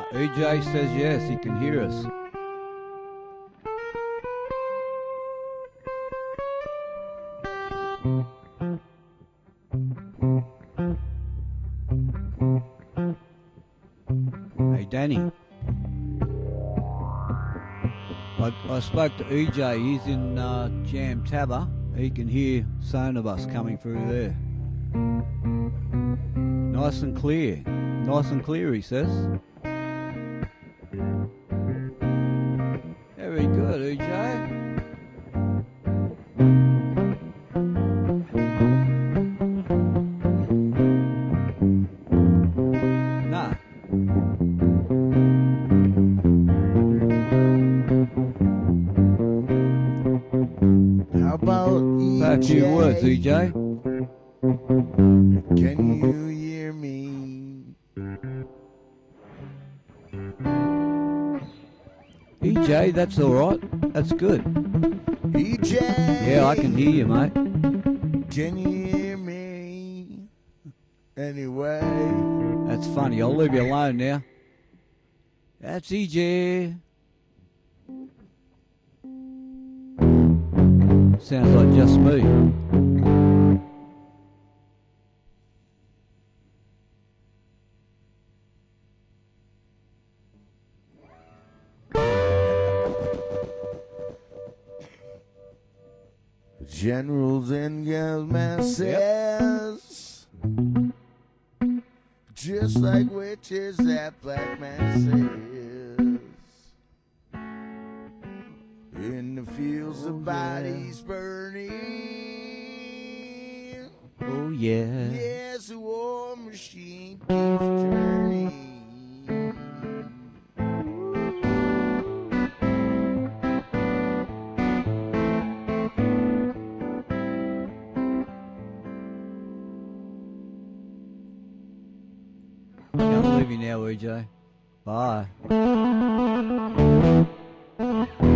EJ says yes, he can hear us. Hey Danny, I spoke to EJ, he's in Jam Tabba. He can hear Sonobus coming through there. Nice and clear, he says. Very good, EJ. Nah. How about EJ? Say a few words, EJ. Can you hear me? EJ, that's alright. That's good. EJ! Yeah, I can hear you, mate. Can you hear me? Anyway. That's funny. I'll leave you alone now. That's EJ. Sounds like just me. Generals and masses, just like witches, that black man says. In the fields of bodies burning. Oh yeah. Yes, the war machine keeps turning. Can't leave you now, EJ. Bye.